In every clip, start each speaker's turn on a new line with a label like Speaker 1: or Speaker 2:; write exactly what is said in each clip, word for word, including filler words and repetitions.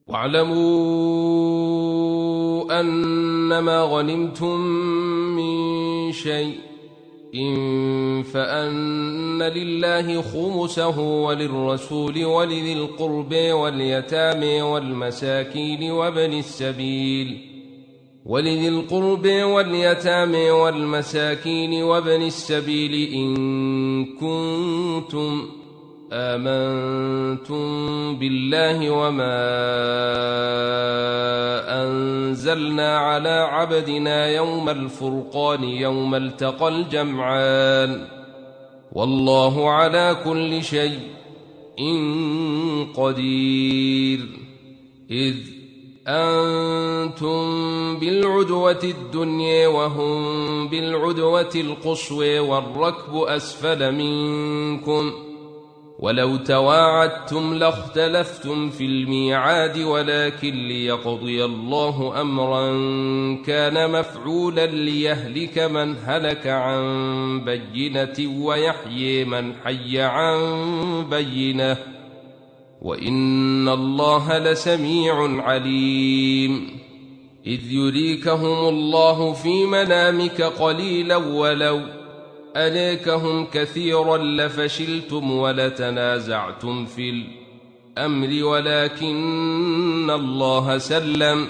Speaker 1: واعلموا أنما غنمتم من شيء فأن لله خمسه وللرسول ولذي القرب واليتامى والمساكين وابن السبيل ولذي القرب واليتامى والمساكين وابن السبيل إن كنتم آمنتم بالله وما أنزلنا على عبدنا يوم الفرقان يوم التقى الجمعان والله على كل شيء قدير. إذ أنتم بالعدوة الدنيا وهم بالعدوة القصوى والركب أسفل منكم ولو تواعدتم لاختلفتم في الميعاد ولكن ليقضي الله أمرا كان مفعولا ليهلك من هلك عن بينة ويحيي من حي عن بينة وإن الله لسميع عليم. إذ يريكهم الله في منامك قليلا ولو أريكهم كثيرا لفشلتم ولتنازعتم في الأمر ولكن الله سلم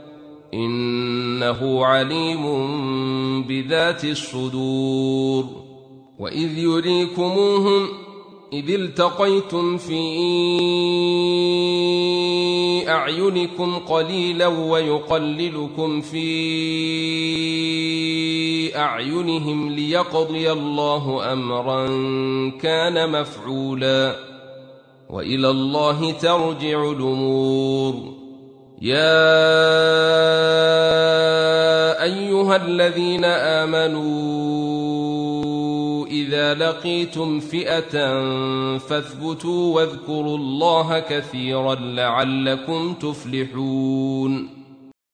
Speaker 1: إنه عليم بذات الصدور. وإذ يريكموهم إذ التقيتم في أعينكم قليلا ويقللكم في أعينهم ليقضي الله أمرا كان مفعولا وإلى الله ترجع الأمور. يا أيها الذين آمنوا إذا لقيتم فئة فاثبتوا واذكروا الله كثيرا لعلكم تفلحون.